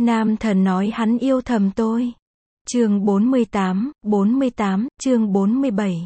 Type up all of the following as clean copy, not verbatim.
Nam thần nói hắn yêu thầm tôi. Chương 48, chương 47.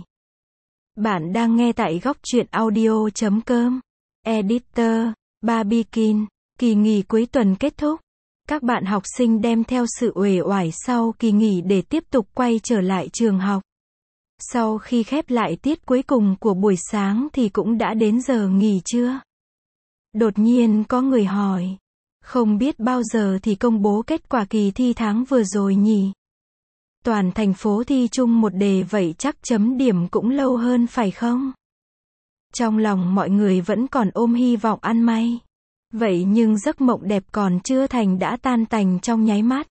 Bạn đang nghe tại góc truyện audio.com. Editor, Barbikin. Kỳ nghỉ cuối tuần kết thúc. Các bạn học sinh đem theo sự uể oải sau kỳ nghỉ để tiếp tục quay trở lại trường học. Sau khi khép lại tiết cuối cùng của buổi sáng thì cũng đã đến giờ nghỉ trưa. Đột nhiên có người hỏi, không biết bao giờ thì công bố kết quả kỳ thi tháng vừa rồi nhỉ? Toàn thành phố thi chung một đề vậy chắc chấm điểm cũng lâu hơn phải không? Trong lòng mọi người vẫn còn ôm hy vọng ăn may. Vậy nhưng giấc mộng đẹp còn chưa thành đã tan tành trong nháy mắt.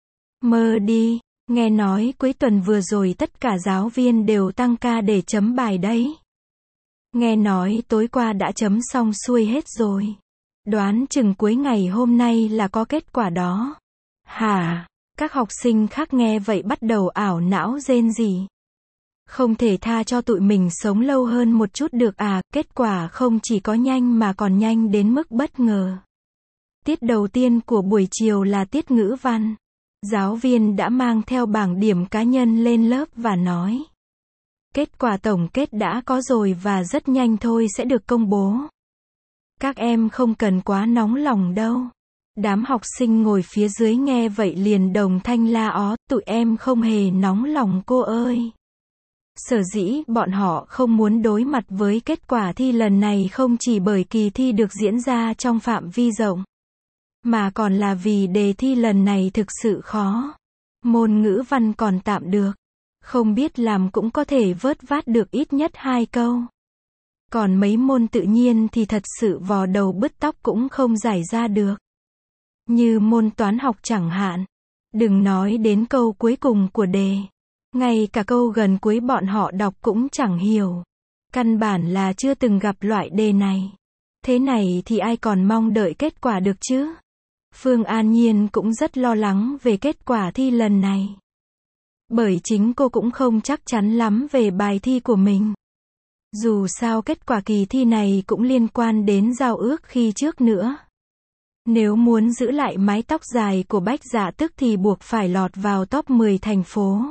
Mơ đi, nghe nói cuối tuần vừa rồi tất cả giáo viên đều tăng ca để chấm bài đấy. Nghe nói tối qua đã chấm xong xuôi hết rồi. Đoán chừng cuối ngày hôm nay là có kết quả đó. Hả? Các học sinh khác nghe vậy bắt đầu ảo não rên rỉ. Không thể tha cho tụi mình sống lâu hơn một chút được à, kết quả không chỉ có nhanh mà còn nhanh đến mức bất ngờ. Tiết đầu tiên của buổi chiều là tiết ngữ văn. Giáo viên đã mang theo bảng điểm cá nhân lên lớp và nói. Kết quả tổng kết đã có rồi và rất nhanh thôi sẽ được công bố. Các em không cần quá nóng lòng đâu. Đám học sinh ngồi phía dưới nghe vậy liền đồng thanh la ó, tụi em không hề nóng lòng cô ơi. Sở dĩ bọn họ không muốn đối mặt với kết quả thi lần này không chỉ bởi kỳ thi được diễn ra trong phạm vi rộng, mà còn là vì đề thi lần này thực sự khó. Môn ngữ văn còn tạm được, không biết làm cũng có thể vớt vát được ít nhất 2 câu. Còn mấy môn tự nhiên thì thật sự vò đầu bứt tóc cũng không giải ra được. Như môn toán học chẳng hạn. Đừng nói đến câu cuối cùng của đề. Ngay cả câu gần cuối bọn họ đọc cũng chẳng hiểu. Căn bản là chưa từng gặp loại đề này. Thế này thì ai còn mong đợi kết quả được chứ? Phương An Nhiên cũng rất lo lắng về kết quả thi lần này. Bởi chính cô cũng không chắc chắn lắm về bài thi của mình. Dù sao kết quả kỳ thi này cũng liên quan đến giao ước khi trước nữa. Nếu muốn giữ lại mái tóc dài của Bách Dạ Tức thì buộc phải lọt vào top 10 thành phố.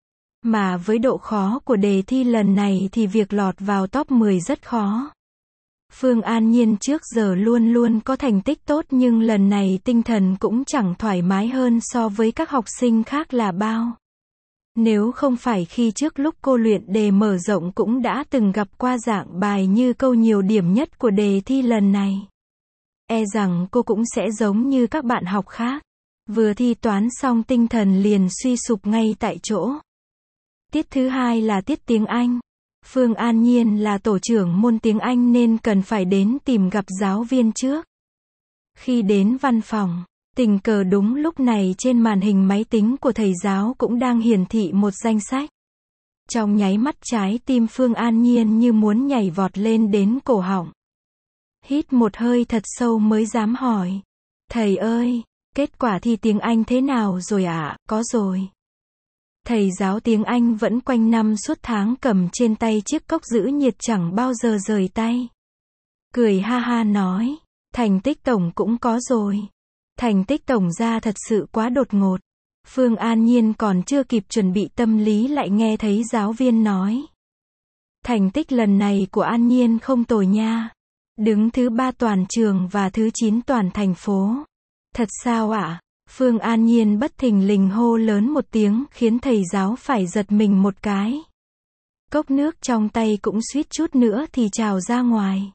Mà với độ khó của đề thi lần này thì việc lọt vào top 10 rất khó. Phương An Nhiên trước giờ luôn luôn có thành tích tốt nhưng lần này tinh thần cũng chẳng thoải mái hơn so với các học sinh khác là bao. Nếu không phải khi trước lúc cô luyện đề mở rộng cũng đã từng gặp qua dạng bài như câu nhiều điểm nhất của đề thi lần này. E rằng cô cũng sẽ giống như các bạn học khác. Vừa thi toán xong tinh thần liền suy sụp ngay tại chỗ. Tiết thứ hai là tiết tiếng Anh. Phương An Nhiên là tổ trưởng môn tiếng Anh nên cần phải đến tìm gặp giáo viên trước. Khi đến văn phòng, tình cờ đúng lúc này trên màn hình máy tính của thầy giáo cũng đang hiển thị một danh sách. Trong nháy mắt trái tim Phương An Nhiên như muốn nhảy vọt lên đến cổ họng. Hít một hơi thật sâu mới dám hỏi. Thầy ơi, kết quả thi tiếng Anh thế nào rồi ạ? Có rồi. Thầy giáo tiếng Anh vẫn quanh năm suốt tháng cầm trên tay chiếc cốc giữ nhiệt chẳng bao giờ rời tay. Cười ha ha nói, thành tích tổng cũng có rồi. Thành tích tổng ra thật sự quá đột ngột. Phương An Nhiên còn chưa kịp chuẩn bị tâm lý lại nghe thấy giáo viên nói. Thành tích lần này của An Nhiên không tồi nha. Đứng thứ 3 toàn trường và thứ 9 toàn thành phố. Thật sao ạ? Phương An Nhiên bất thình lình hô lớn một tiếng khiến thầy giáo phải giật mình một cái. Cốc nước trong tay cũng suýt chút nữa thì trào ra ngoài.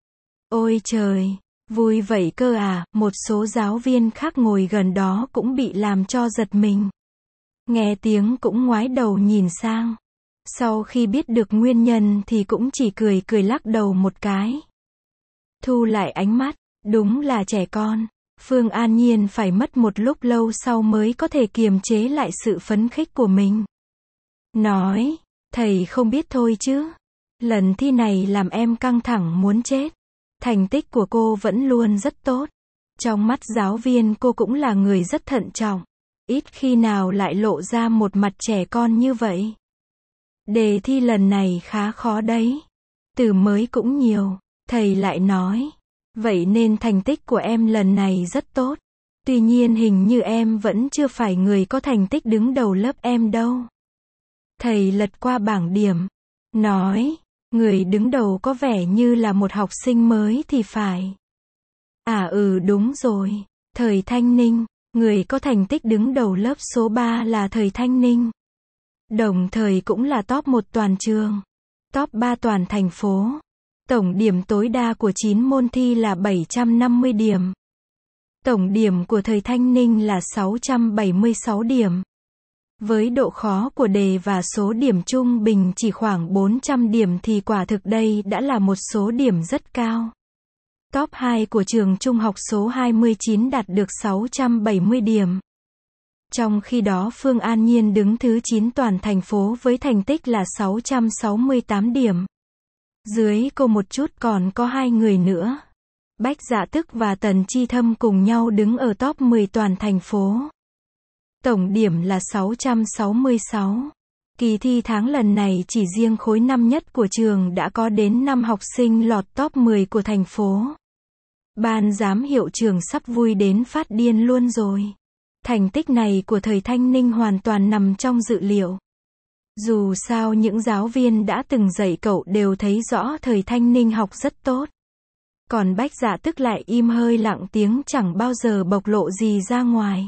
Ôi trời, vui vậy cơ à, một số giáo viên khác ngồi gần đó cũng bị làm cho giật mình. Nghe tiếng cũng ngoái đầu nhìn sang. Sau khi biết được nguyên nhân thì cũng chỉ cười cười lắc đầu một cái. Thu lại ánh mắt, đúng là trẻ con. Phương An Nhiên phải mất một lúc lâu sau mới có thể kiềm chế lại sự phấn khích của mình. Nói, thầy không biết thôi chứ. Lần thi này làm em căng thẳng muốn chết. Thành tích của cô vẫn luôn rất tốt. Trong mắt giáo viên cô cũng là người rất thận trọng. Ít khi nào lại lộ ra một mặt trẻ con như vậy. Đề thi lần này khá khó đấy. Từ mới cũng nhiều. Thầy lại nói. Vậy nên thành tích của em lần này rất tốt. Tuy nhiên hình như em vẫn chưa phải người có thành tích đứng đầu lớp em đâu. Thầy lật qua bảng điểm, nói, người đứng đầu có vẻ như là một học sinh mới thì phải. À đúng rồi, thời Thanh Ninh, người có thành tích đứng đầu lớp số 3 là thời Thanh Ninh. Đồng thời cũng là top 1 toàn trường, top 3 toàn thành phố. Tổng điểm tối đa của 9 môn thi là 750 điểm. Tổng điểm của thời Thanh Ninh là 676 điểm. Với độ khó của đề và số điểm trung bình chỉ khoảng 400 điểm thì quả thực đây đã là một số điểm rất cao. Top 2 của trường trung học số 29 đạt được 670 điểm. Trong khi đó Phương An Nhiên đứng thứ 9 toàn thành phố với thành tích là 668 điểm. Dưới cô một chút còn có 2 người nữa. Bách Dạ Tức và Tần Chi Thâm cùng nhau đứng ở top 10 toàn thành phố. Tổng điểm là 666. Kỳ thi tháng lần này chỉ riêng khối năm nhất của trường đã có đến 5 học sinh lọt top 10 của thành phố. Ban giám hiệu trường sắp vui đến phát điên luôn rồi. Thành tích này của thời Thanh Ninh hoàn toàn nằm trong dự liệu. Dù sao những giáo viên đã từng dạy cậu đều thấy rõ thời Thanh Ninh học rất tốt. Còn Bách Dạ Tức lại im hơi lặng tiếng chẳng bao giờ bộc lộ gì ra ngoài.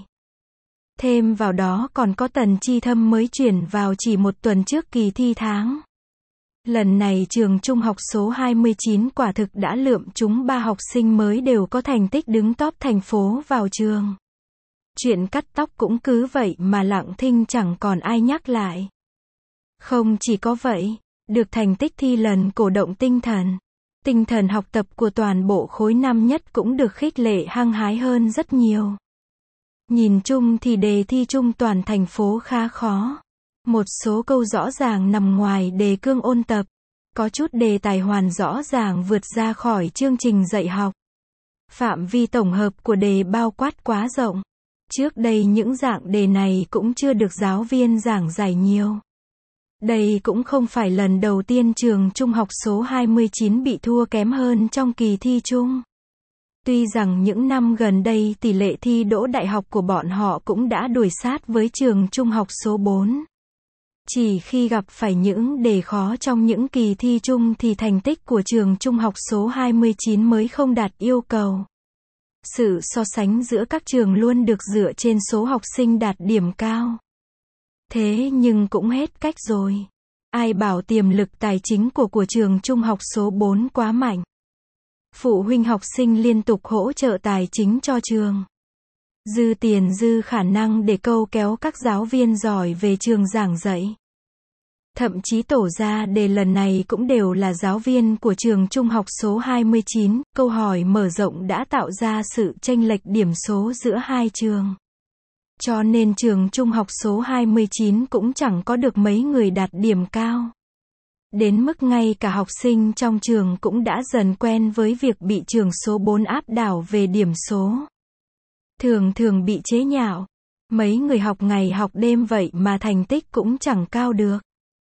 Thêm vào đó còn có Tần Chi Thâm mới chuyển vào chỉ một tuần trước kỳ thi tháng. Lần này trường trung học số 29 quả thực đã lượm chúng 3 học sinh mới đều có thành tích đứng top thành phố vào trường. Chuyện cắt tóc cũng cứ vậy mà lặng thinh chẳng còn ai nhắc lại. Không chỉ có vậy, được thành tích thi lần cổ động tinh thần học tập của toàn bộ khối năm nhất cũng được khích lệ hăng hái hơn rất nhiều. Nhìn chung thì đề thi chung toàn thành phố khá khó. Một số câu rõ ràng nằm ngoài đề cương ôn tập. Có chút đề tài hoàn rõ ràng vượt ra khỏi chương trình dạy học. Phạm vi tổng hợp của đề bao quát quá rộng. Trước đây những dạng đề này cũng chưa được giáo viên giảng giải nhiều. Đây cũng không phải lần đầu tiên trường trung học số 29 bị thua kém hơn trong kỳ thi chung. Tuy rằng những năm gần đây tỷ lệ thi đỗ đại học của bọn họ cũng đã đuổi sát với trường trung học số 4. Chỉ khi gặp phải những đề khó trong những kỳ thi chung thì thành tích của trường trung học số 29 mới không đạt yêu cầu. Sự so sánh giữa các trường luôn được dựa trên số học sinh đạt điểm cao. Thế nhưng cũng hết cách rồi. Ai bảo tiềm lực tài chính của trường trung học số 4 quá mạnh. Phụ huynh học sinh liên tục hỗ trợ tài chính cho trường. Dư tiền dư khả năng để câu kéo các giáo viên giỏi về trường giảng dạy. Thậm chí tổ ra đề lần này cũng đều là giáo viên của trường trung học số 29, câu hỏi mở rộng đã tạo ra sự chênh lệch điểm số giữa hai trường. Cho nên trường trung học số 29 cũng chẳng có được mấy người đạt điểm cao. Đến mức ngay cả học sinh trong trường cũng đã dần quen với việc bị trường số 4 áp đảo về điểm số. Thường bị chế nhạo. Mấy người học ngày học đêm vậy mà thành tích cũng chẳng cao được.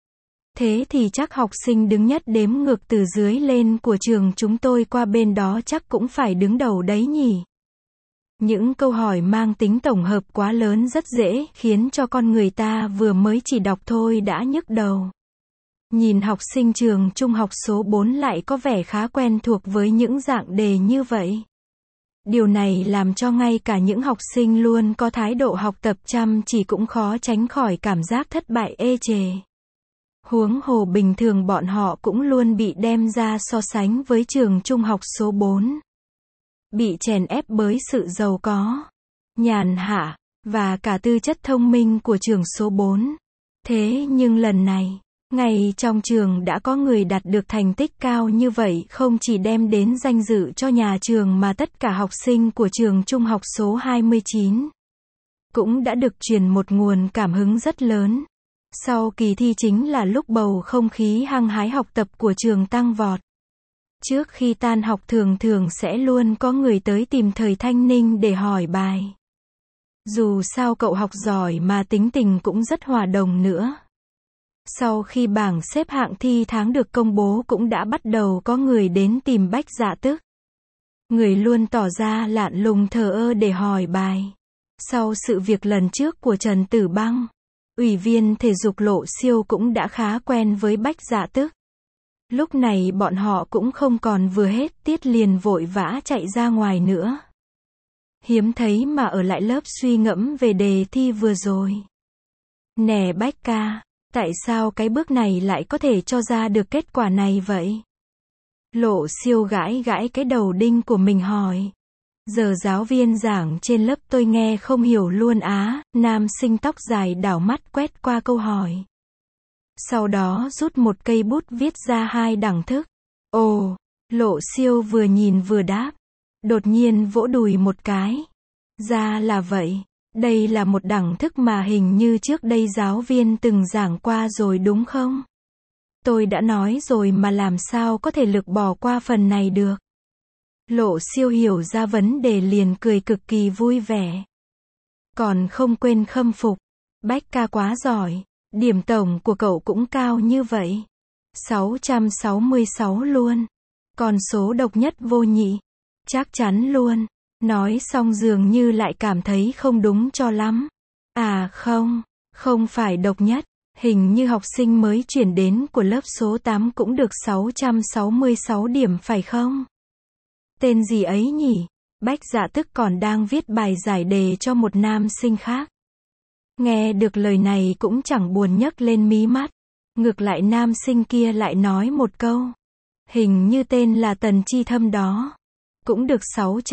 Thế thì chắc học sinh đứng nhất đếm ngược từ dưới lên của trường chúng tôi qua bên đó chắc cũng phải đứng đầu đấy nhỉ. Những câu hỏi mang tính tổng hợp quá lớn rất dễ khiến cho con người ta vừa mới chỉ đọc thôi đã nhức đầu. Nhìn học sinh trường trung học số 4 lại có vẻ khá quen thuộc với những dạng đề như vậy. Điều này làm cho ngay cả những học sinh luôn có thái độ học tập chăm chỉ cũng khó tránh khỏi cảm giác thất bại ê chề. Huống hồ bình thường bọn họ cũng luôn bị đem ra so sánh với trường trung học số 4. Bị chèn ép bởi sự giàu có, nhàn hạ, và cả tư chất thông minh của trường số 4. Thế nhưng lần này, ngay trong trường đã có người đạt được thành tích cao như vậy không chỉ đem đến danh dự cho nhà trường mà tất cả học sinh của trường trung học số 29 cũng đã được truyền một nguồn cảm hứng rất lớn. Sau kỳ thi chính là lúc bầu không khí hăng hái học tập của trường tăng vọt. Trước khi tan học thường sẽ luôn có người tới tìm thời Thanh Ninh để hỏi bài. Dù sao cậu học giỏi mà tính tình cũng rất hòa đồng nữa. Sau khi bảng xếp hạng thi tháng được công bố cũng đã bắt đầu có người đến tìm Bách Dạ Tức. Người luôn tỏ ra lạn lùng thờ ơ để hỏi bài. Sau sự việc lần trước của Trần Tử Băng, ủy viên thể dục Lộ Siêu cũng đã khá quen với Bách Dạ Tức. Lúc này bọn họ cũng không còn vừa hết tiết liền vội vã chạy ra ngoài nữa. Hiếm thấy mà ở lại lớp suy ngẫm về đề thi vừa rồi. Nè Bách ca, tại sao cái bước này lại có thể cho ra được kết quả này vậy? Lộ Siêu gãi gãi cái đầu đinh của mình hỏi. Giờ giáo viên giảng trên lớp tôi nghe không hiểu luôn á, nam sinh tóc dài đảo mắt quét qua câu hỏi. Sau đó rút một cây bút viết ra hai đẳng thức. Ồ, Lộ Siêu vừa nhìn vừa đáp. Đột nhiên vỗ đùi một cái. Ra là vậy. Đây là một đẳng thức mà hình như trước đây giáo viên từng giảng qua rồi đúng không? Tôi đã nói rồi mà làm sao có thể lực bỏ qua phần này được. Lộ Siêu hiểu ra vấn đề liền cười cực kỳ vui vẻ. Còn không quên khâm phục. Bách ca quá giỏi. Điểm tổng của cậu cũng cao như vậy. 666 luôn. Con số độc nhất vô nhị. Chắc chắn luôn. Nói xong dường như lại cảm thấy không đúng cho lắm. À không phải độc nhất. Hình như học sinh mới chuyển đến của lớp số 8 cũng được 666 điểm phải không? Tên gì ấy nhỉ? Bách Dạ Tức còn đang viết bài giải đề cho một nam sinh khác. Nghe được lời này cũng chẳng buồn nhấc lên mí mắt. Ngược lại nam sinh kia lại nói một câu. Hình như tên là Tần Chi Thâm đó. Cũng được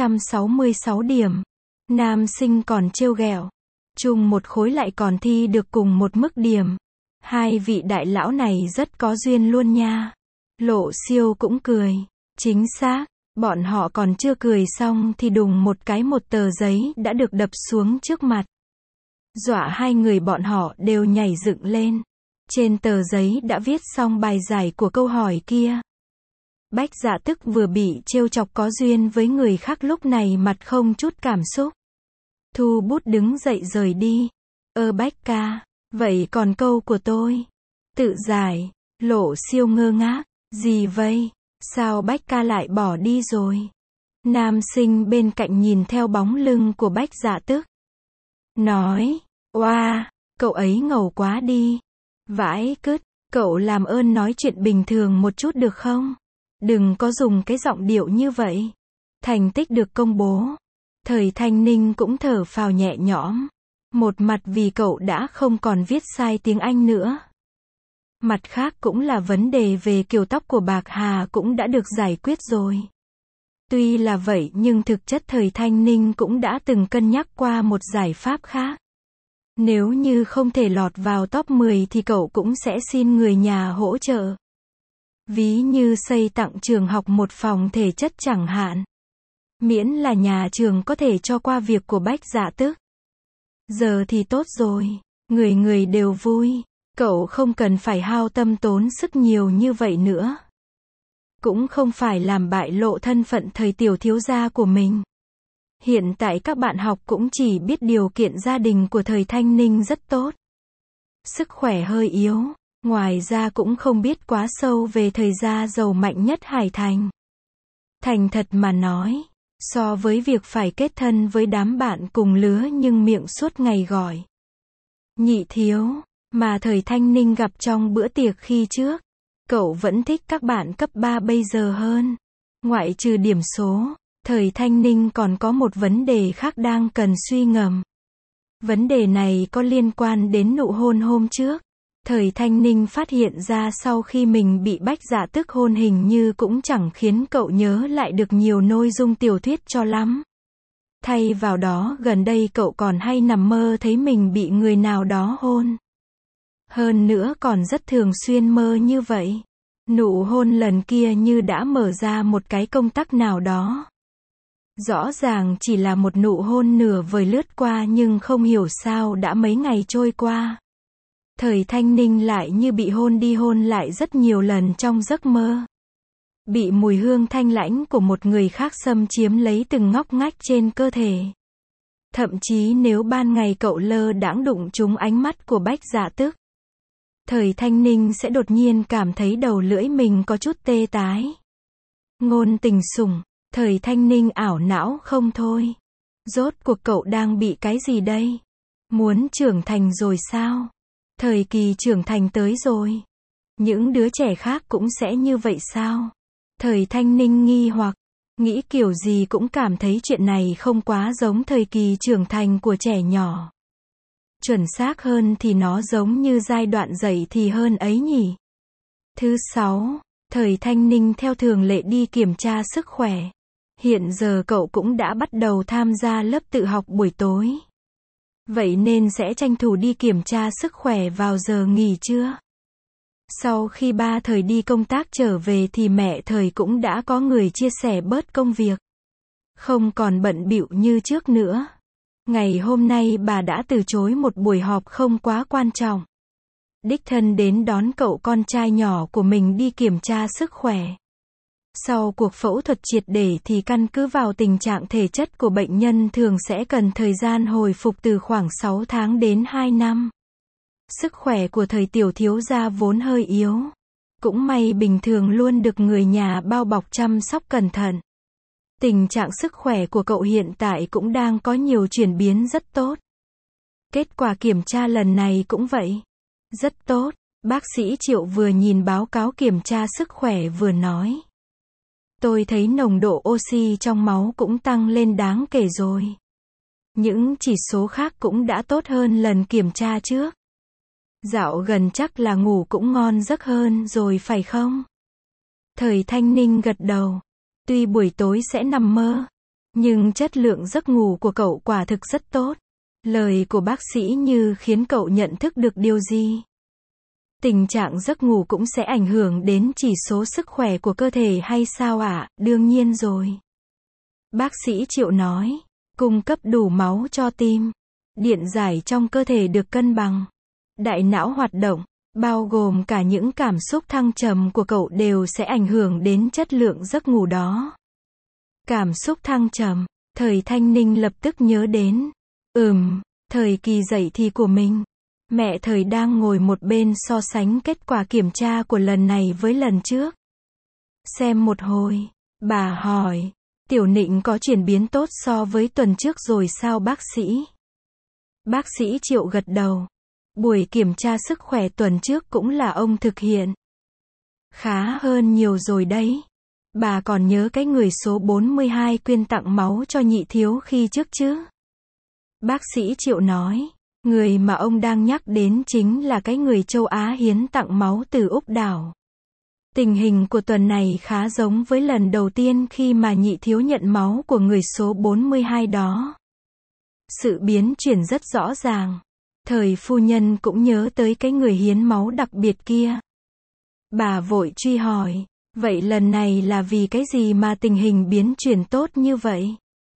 666 điểm. Nam sinh còn trêu ghẹo. Chung một khối lại còn thi được cùng một mức điểm. Hai vị đại lão này rất có duyên luôn nha. Lộ Siêu cũng cười. Chính xác. Bọn họ còn chưa cười xong thì đùng một cái một tờ giấy đã được đập xuống trước mặt. Dọa hai người bọn họ đều nhảy dựng lên. Trên tờ giấy đã viết xong bài giải của câu hỏi kia. Bách Dạ Tức vừa bị trêu chọc có duyên với người khác lúc này mặt không chút cảm xúc. Thu bút đứng dậy rời đi. Bách ca, vậy còn câu của tôi? Tự giải. Lộ Siêu ngơ ngác. Gì vậy? Sao Bách ca lại bỏ đi rồi? Nam sinh bên cạnh nhìn theo bóng lưng của Bách Dạ Tức. Nói, oa, cậu ấy ngầu quá đi. Vãi cứt, cậu làm ơn nói chuyện bình thường một chút được không? Đừng có dùng cái giọng điệu như vậy. Thành tích được công bố. Thời Thanh Ninh cũng thở phào nhẹ nhõm. Một mặt vì cậu đã không còn viết sai tiếng Anh nữa. Mặt khác cũng là vấn đề về kiểu tóc của Bạc Hà cũng đã được giải quyết rồi. Tuy là vậy nhưng thực chất Thời Thanh Ninh cũng đã từng cân nhắc qua một giải pháp khác. Nếu như không thể lọt vào top 10 thì cậu cũng sẽ xin người nhà hỗ trợ. Ví như xây tặng trường học một phòng thể chất chẳng hạn. Miễn là nhà trường có thể cho qua việc của Bách Dạ Tức. Giờ thì tốt rồi. Người người đều vui. Cậu không cần phải hao tâm tốn sức nhiều như vậy nữa. Cũng không phải làm bại lộ thân phận thời tiểu thiếu gia của mình. Hiện tại các bạn học cũng chỉ biết điều kiện gia đình của Thời Thanh Ninh rất tốt. Sức khỏe hơi yếu. Ngoài ra cũng không biết quá sâu về thời gia giàu mạnh nhất Hải Thành. Thành thật mà nói, so với việc phải kết thân với đám bạn cùng lứa nhưng miệng suốt ngày gọi nhị thiếu, mà Thời Thanh Ninh gặp trong bữa tiệc khi trước, cậu vẫn thích các bạn cấp 3 bây giờ hơn. Ngoại trừ điểm số, Thời Thanh Ninh còn có một vấn đề khác đang cần suy ngẫm. Vấn đề này có liên quan đến nụ hôn hôm trước. Thời Thanh Ninh phát hiện ra sau khi mình bị Bách Dạ Tức hôn hình như cũng chẳng khiến cậu nhớ lại được nhiều nội dung tiểu thuyết cho lắm. Thay vào đó gần đây cậu còn hay nằm mơ thấy mình bị người nào đó hôn. Hơn nữa còn rất thường xuyên mơ như vậy. Nụ hôn lần kia như đã mở ra một cái công tắc nào đó. Rõ ràng chỉ là một nụ hôn nửa vời lướt qua nhưng không hiểu sao đã mấy ngày trôi qua. Thời Thanh Ninh lại như bị hôn đi hôn lại rất nhiều lần trong giấc mơ. Bị mùi hương thanh lãnh của một người khác xâm chiếm lấy từng ngóc ngách trên cơ thể. Thậm chí nếu ban ngày cậu lơ đãng đụng trúng ánh mắt của Bách Dạ Tức, Thời Thanh Ninh sẽ đột nhiên cảm thấy đầu lưỡi mình có chút tê tái. Ngôn tình sủng, Thời Thanh Ninh ảo não không thôi. Rốt cuộc cậu đang bị cái gì đây? Muốn trưởng thành rồi sao? Thời kỳ trưởng thành tới rồi. Những đứa trẻ khác cũng sẽ như vậy sao? Thời Thanh Ninh nghi hoặc, nghĩ kiểu gì cũng cảm thấy chuyện này không quá giống thời kỳ trưởng thành của trẻ nhỏ. Chuẩn xác hơn thì nó giống như giai đoạn dậy thì hơn ấy nhỉ. Thứ 6, thời Thanh Ninh theo thường lệ đi kiểm tra sức khỏe. Hiện giờ cậu cũng đã bắt đầu tham gia lớp tự học buổi tối. Vậy nên sẽ tranh thủ đi kiểm tra sức khỏe vào giờ nghỉ trưa. Sau khi ba thời đi công tác trở về thì mẹ thời cũng đã có người chia sẻ bớt công việc. Không còn bận bịu như trước nữa. Ngày hôm nay bà đã từ chối một buổi họp không quá quan trọng. Đích thân đến đón cậu con trai nhỏ của mình đi kiểm tra sức khỏe. Sau cuộc phẫu thuật triệt để thì căn cứ vào tình trạng thể chất của bệnh nhân thường sẽ cần thời gian hồi phục từ khoảng 6 tháng đến 2 năm. Sức khỏe của thời tiểu thiếu gia vốn hơi yếu. Cũng may bình thường luôn được người nhà bao bọc chăm sóc cẩn thận. Tình trạng sức khỏe của cậu hiện tại cũng đang có nhiều chuyển biến rất tốt. Kết quả kiểm tra lần này cũng vậy. Rất tốt, bác sĩ Triệu vừa nhìn báo cáo kiểm tra sức khỏe vừa nói. Tôi thấy nồng độ oxy trong máu cũng tăng lên đáng kể rồi. Những chỉ số khác cũng đã tốt hơn lần kiểm tra trước. Dạo gần chắc là ngủ cũng ngon giấc hơn rồi phải không? Thời Thanh Ninh gật đầu. Tuy buổi tối sẽ nằm mơ, nhưng chất lượng giấc ngủ của cậu quả thực rất tốt. Lời của bác sĩ như khiến cậu nhận thức được điều gì? Tình trạng giấc ngủ cũng sẽ ảnh hưởng đến chỉ số sức khỏe của cơ thể hay sao ạ? Đương nhiên rồi. Bác sĩ Triệu nói, cung cấp đủ máu cho tim. Điện giải trong cơ thể được cân bằng. Đại não hoạt động, bao gồm cả những cảm xúc thăng trầm của cậu đều sẽ ảnh hưởng đến chất lượng giấc ngủ đó. Cảm xúc thăng trầm, thời Thanh Ninh lập tức nhớ đến. Thời kỳ dậy thì của mình. Mẹ thời đang ngồi một bên so sánh kết quả kiểm tra của lần này với lần trước. Xem một hồi, bà hỏi, Tiểu Nịnh có chuyển biến tốt so với tuần trước rồi sao bác sĩ? Bác sĩ Triệu gật đầu. Buổi kiểm tra sức khỏe tuần trước cũng là ông thực hiện. Khá hơn nhiều rồi đấy. Bà còn nhớ cái người số 42 quyên tặng máu cho nhị thiếu khi trước chứ? Bác sĩ Triệu nói, người mà ông đang nhắc đến chính là cái người châu Á hiến tặng máu từ Úc đảo. Tình hình của tuần này khá giống với lần đầu tiên khi mà nhị thiếu nhận máu của người số 42 đó. Sự biến chuyển rất rõ ràng. Thời phu nhân cũng nhớ tới cái người hiến máu đặc biệt kia. Bà vội truy hỏi, vậy lần này là vì cái gì mà tình hình biến chuyển tốt như vậy?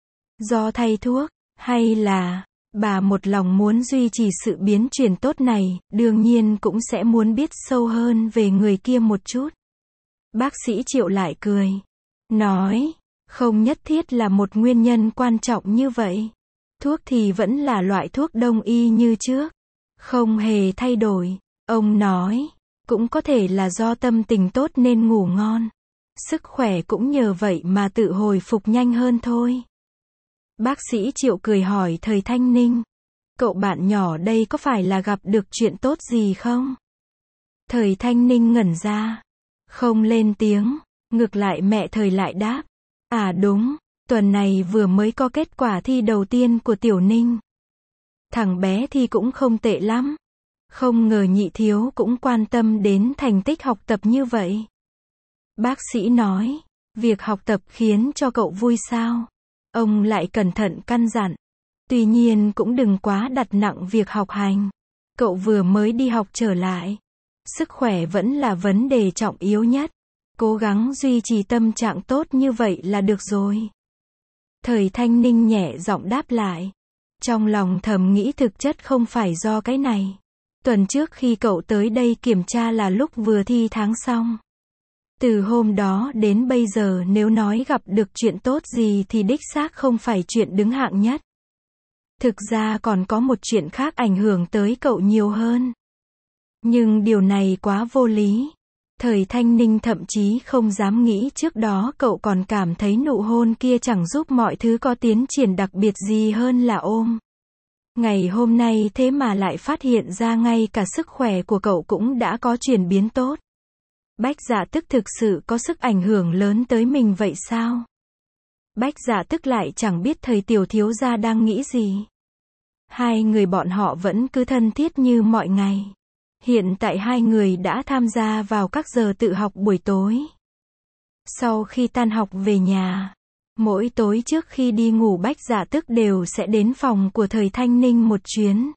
Do thay thuốc, hay là, bà một lòng muốn duy trì sự biến chuyển tốt này, đương nhiên cũng sẽ muốn biết sâu hơn về người kia một chút. Bác sĩ Triệu lại cười, nói, không nhất thiết là một nguyên nhân quan trọng như vậy. Thuốc thì vẫn là loại thuốc đông y như trước. Không hề thay đổi. Ông nói, cũng có thể là do tâm tình tốt nên ngủ ngon. Sức khỏe cũng nhờ vậy mà tự hồi phục nhanh hơn thôi. Bác sĩ Triệu cười hỏi thời Thanh Ninh. Cậu bạn nhỏ đây có phải là gặp được chuyện tốt gì không? Thời Thanh Ninh ngẩn ra. Không lên tiếng. Ngược lại mẹ thời lại đáp. À đúng. Tuần này vừa mới có kết quả thi đầu tiên của Tiểu Ninh. Thằng bé thi cũng không tệ lắm. Không ngờ nhị thiếu cũng quan tâm đến thành tích học tập như vậy. Bác sĩ nói, việc học tập khiến cho cậu vui sao? Ông lại cẩn thận căn dặn. Tuy nhiên cũng đừng quá đặt nặng việc học hành. Cậu vừa mới đi học trở lại. Sức khỏe vẫn là vấn đề trọng yếu nhất. Cố gắng duy trì tâm trạng tốt như vậy là được rồi. Thời Thanh Ninh nhẹ giọng đáp lại. Trong lòng thầm nghĩ thực chất không phải do cái này. Tuần trước khi cậu tới đây kiểm tra là lúc vừa thi tháng xong. Từ hôm đó đến bây giờ nếu nói gặp được chuyện tốt gì thì đích xác không phải chuyện đứng hạng nhất. Thực ra còn có một chuyện khác ảnh hưởng tới cậu nhiều hơn. Nhưng điều này quá vô lý. Thời Thanh Ninh thậm chí không dám nghĩ trước đó cậu còn cảm thấy nụ hôn kia chẳng giúp mọi thứ có tiến triển đặc biệt gì hơn là ôm. Ngày hôm nay thế mà lại phát hiện ra ngay cả sức khỏe của cậu cũng đã có chuyển biến tốt. Bách Dạ Tức thực sự có sức ảnh hưởng lớn tới mình vậy sao? Bách Dạ Tức lại chẳng biết thời tiểu thiếu gia đang nghĩ gì. Hai người bọn họ vẫn cứ thân thiết như mọi ngày. Hiện tại hai người đã tham gia vào các giờ tự học buổi tối. Sau khi tan học về nhà, mỗi tối trước khi đi ngủ Bách Dạ Tức đều sẽ đến phòng của Thời Thanh Ninh một chuyến.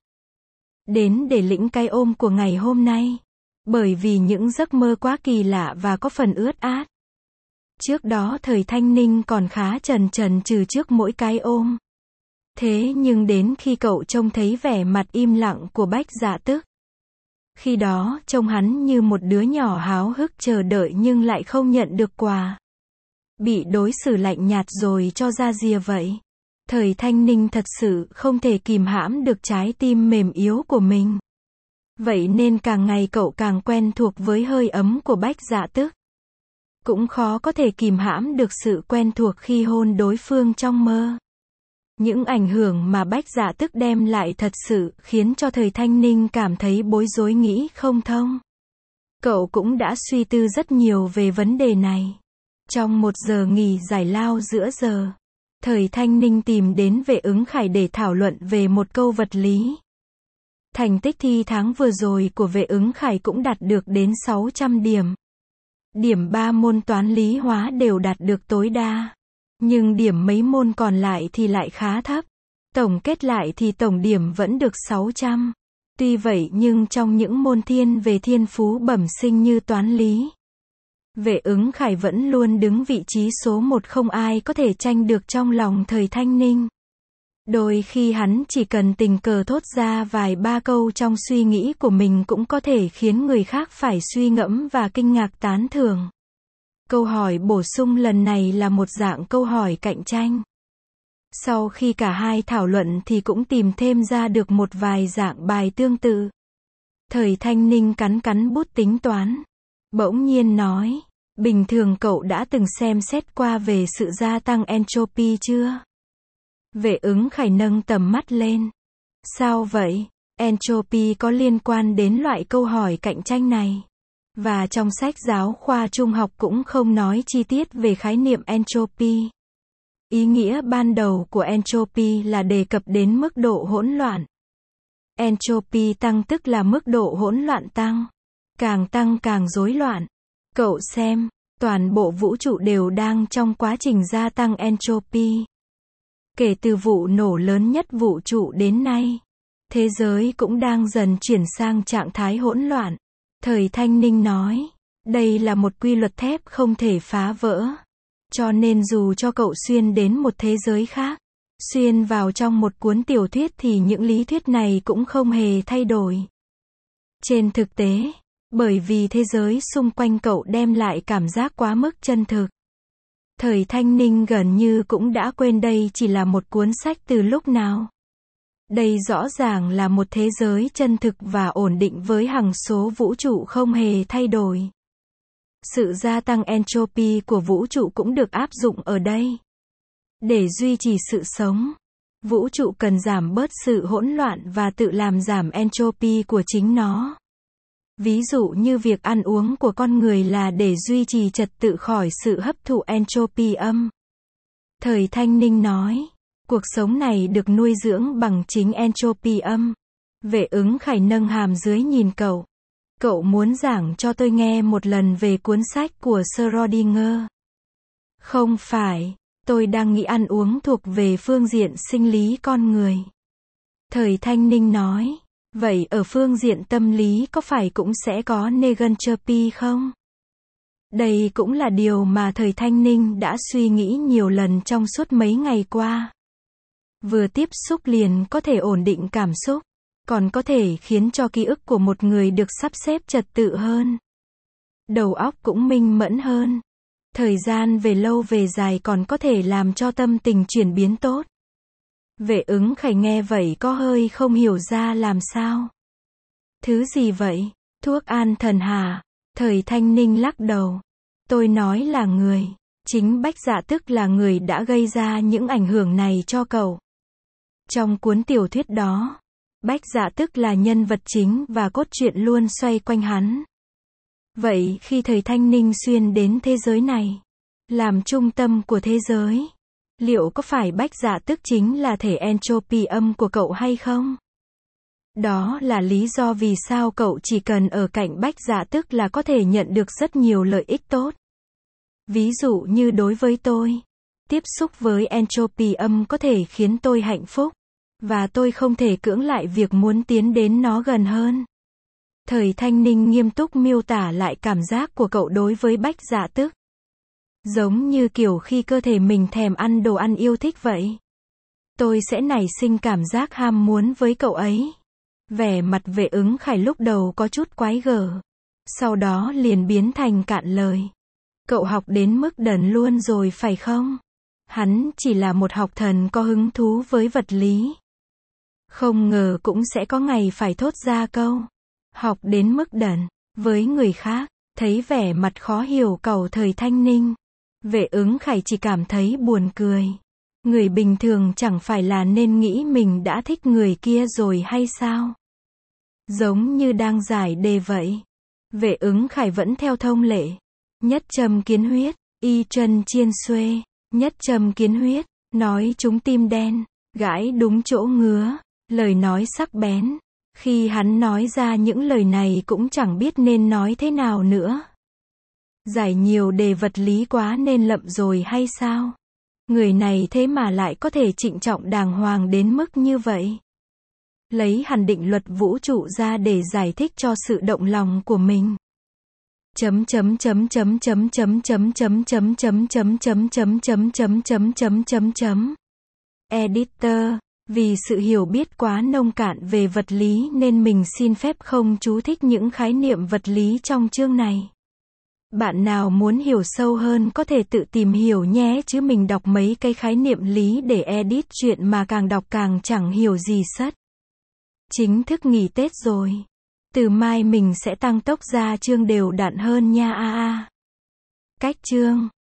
Đến để lĩnh cái ôm của ngày hôm nay. Bởi vì những giấc mơ quá kỳ lạ và có phần ướt át. Trước đó Thời Thanh Ninh còn khá chần chừ trước mỗi cái ôm. Thế nhưng đến khi cậu trông thấy vẻ mặt im lặng của Bách Dạ Tức. Khi đó, trông hắn như một đứa nhỏ háo hức chờ đợi nhưng lại không nhận được quà. Bị đối xử lạnh nhạt rồi cho ra rìa vậy. Thời Thanh Ninh thật sự không thể kìm hãm được trái tim mềm yếu của mình. Vậy nên càng ngày cậu càng quen thuộc với hơi ấm của Bách Dạ Tức. Cũng khó có thể kìm hãm được sự quen thuộc khi hôn đối phương trong mơ. Những ảnh hưởng mà Bách Dạ Tức đem lại thật sự khiến cho Thời Thanh Ninh cảm thấy bối rối nghĩ không thông. Cậu cũng đã suy tư rất nhiều về vấn đề này. Trong một giờ nghỉ giải lao giữa giờ, Thời Thanh Ninh tìm đến Vệ Ứng Khải để thảo luận về một câu vật lý. Thành tích thi tháng vừa rồi của Vệ Ứng Khải cũng đạt được đến 600 điểm. Điểm 3 môn toán lý hóa đều đạt được tối đa. Nhưng điểm mấy môn còn lại thì lại khá thấp. Tổng kết lại thì tổng điểm vẫn được 600. Tuy vậy nhưng trong những môn thiên về thiên phú bẩm sinh như toán lý, Vệ Ứng Khải vẫn luôn đứng vị trí số 1, không ai có thể tranh được trong lòng Thời Thanh Ninh. Đôi khi hắn chỉ cần tình cờ thốt ra vài ba câu trong suy nghĩ của mình cũng có thể khiến người khác phải suy ngẫm và kinh ngạc tán thưởng. Câu hỏi bổ sung lần này là một dạng câu hỏi cạnh tranh. Sau khi cả hai thảo luận thì cũng tìm thêm ra được một vài dạng bài tương tự. Thời Thanh Ninh cắn bút tính toán. Bỗng nhiên nói, bình thường cậu đã từng xem xét qua về sự gia tăng entropy chưa? Vệ Ứng Khải nâng tầm mắt lên. Sao vậy? Entropy có liên quan đến loại câu hỏi cạnh tranh này. Và trong sách giáo khoa trung học cũng không nói chi tiết về khái niệm entropy. Ý nghĩa ban đầu của entropy là đề cập đến mức độ hỗn loạn. Entropy tăng tức là mức độ hỗn loạn tăng. Càng tăng càng rối loạn. Cậu xem, toàn bộ vũ trụ đều đang trong quá trình gia tăng entropy. Kể từ vụ nổ lớn nhất vũ trụ đến nay, thế giới cũng đang dần chuyển sang trạng thái hỗn loạn. Thời Thanh Ninh nói, đây là một quy luật thép không thể phá vỡ. Cho nên dù cho cậu xuyên đến một thế giới khác, xuyên vào trong một cuốn tiểu thuyết thì những lý thuyết này cũng không hề thay đổi. Trên thực tế, bởi vì thế giới xung quanh cậu đem lại cảm giác quá mức chân thực. Thời Thanh Ninh gần như cũng đã quên đây chỉ là một cuốn sách từ lúc nào. Đây rõ ràng là một thế giới chân thực và ổn định với hằng số vũ trụ không hề thay đổi. Sự gia tăng entropy của vũ trụ cũng được áp dụng ở đây. Để duy trì sự sống, vũ trụ cần giảm bớt sự hỗn loạn và tự làm giảm entropy của chính nó. Ví dụ như việc ăn uống của con người là để duy trì trật tự khỏi sự hấp thụ entropy âm. Thời Thanh Ninh nói, cuộc sống này được nuôi dưỡng bằng chính entropy âm. Vệ Ứng Khải nâng hàm dưới nhìn cậu. Cậu muốn giảng cho tôi nghe một lần về cuốn sách của Schrödinger. Không phải, tôi đang nghĩ ăn uống thuộc về phương diện sinh lý con người. Thời Thanh Ninh nói, vậy ở phương diện tâm lý có phải cũng sẽ có negentropy không? Đây cũng là điều mà Thời Thanh Ninh đã suy nghĩ nhiều lần trong suốt mấy ngày qua. Vừa tiếp xúc liền có thể ổn định cảm xúc, còn có thể khiến cho ký ức của một người được sắp xếp trật tự hơn. Đầu óc cũng minh mẫn hơn. Thời gian về lâu về dài còn có thể làm cho tâm tình chuyển biến tốt. Vệ Ứng Khải nghe vậy có hơi không hiểu ra làm sao. Thứ gì vậy? Thuốc an thần hả? Thời Thanh Ninh lắc đầu. Tôi nói là người. Chính Bách Dạ Tức là người đã gây ra những ảnh hưởng này cho cậu. Trong cuốn tiểu thuyết đó, Bách Dạ Tức là nhân vật chính và cốt truyện luôn xoay quanh hắn. Vậy khi thời Thanh Ninh xuyên đến thế giới này, làm trung tâm của thế giới, liệu có phải Bách Dạ Tức chính là thể entropy âm của cậu hay không? Đó là lý do vì sao cậu chỉ cần ở cạnh Bách Dạ Tức là có thể nhận được rất nhiều lợi ích tốt. Ví dụ như đối với tôi, tiếp xúc với entropy âm có thể khiến tôi hạnh phúc, và tôi không thể cưỡng lại việc muốn tiến đến nó gần hơn. Thời Thanh Ninh nghiêm túc miêu tả lại cảm giác của cậu đối với Bách Dạ Tức. Giống như kiểu khi cơ thể mình thèm ăn đồ ăn yêu thích vậy. Tôi sẽ nảy sinh cảm giác ham muốn với cậu ấy. Vẻ mặt Vệ Ứng Khải lúc đầu có chút quái gở. Sau đó liền biến thành cạn lời. Cậu học đến mức đần luôn rồi phải không? Hắn chỉ là một học thần có hứng thú với vật lý. Không ngờ cũng sẽ có ngày phải thốt ra câu học đến mức đần. Với người khác, thấy vẻ mặt khó hiểu cậu thời Thanh Ninh, Vệ Ứng Khải chỉ cảm thấy buồn cười. Người bình thường chẳng phải là nên nghĩ mình đã thích người kia rồi hay sao? Giống như đang giải đề vậy. Vệ Ứng Khải vẫn theo thông lệ. Nhất châm kiến huyết, y chân chiên xuê. Nhất châm kiến huyết, nói trúng tim đen, gãi đúng chỗ ngứa, lời nói sắc bén. Khi hắn nói ra những lời này cũng chẳng biết nên nói thế nào nữa. Giải nhiều đề vật lý quá nên lậm rồi hay sao? Người này thế mà lại có thể trịnh trọng đàng hoàng đến mức như vậy. Lấy hẳn định luật vũ trụ ra để giải thích cho sự động lòng của mình. Editor, vì sự hiểu biết quá nông cạn về vật lý nên mình xin phép không chú thích những khái niệm vật lý trong chương này. Bạn nào muốn hiểu sâu hơn có thể tự tìm hiểu nhé, chứ mình đọc mấy cái khái niệm lý để edit chuyện mà càng đọc càng chẳng hiểu gì sất. Chính thức nghỉ Tết rồi. Từ mai mình sẽ tăng tốc ra chương đều đặn hơn nha. Cách chương